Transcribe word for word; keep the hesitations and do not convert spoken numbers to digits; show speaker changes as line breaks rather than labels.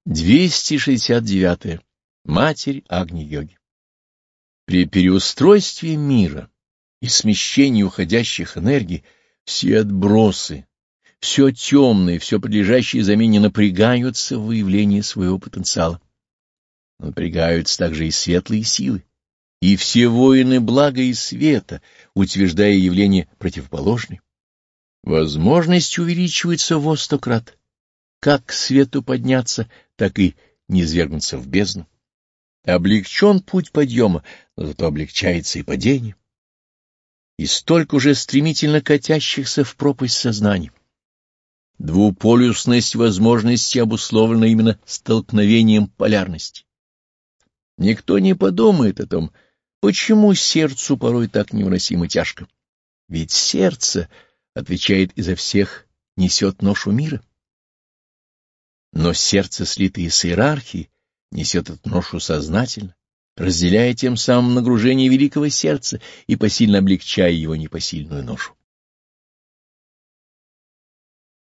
двести шестьдесят девять. Матерь Агни-йоги. При переустройстве мира и смещении уходящих энергий все отбросы, все темное, все подлежащее замене напрягаются в выявлении своего потенциала. Напрягаются также и светлые силы, и все воины блага и света, утверждая явление противоположное. Возможность увеличивается во сто крат. Как к свету подняться, так и низвергнуться в бездну. Облегчен путь подъема, но зато облегчается и падение. И столько уже стремительно катящихся в пропасть сознания. Двуполюсность возможности обусловлена именно столкновением полярности. Никто не подумает о том, почему сердцу порой так невыносимо тяжко. Ведь сердце отвечает и за всех, несет ношу мира. Но сердце, слитое с иерархией, несет эту ношу сознательно, разделяя тем самым нагружение великого сердца и посильно облегчая его непосильную ношу.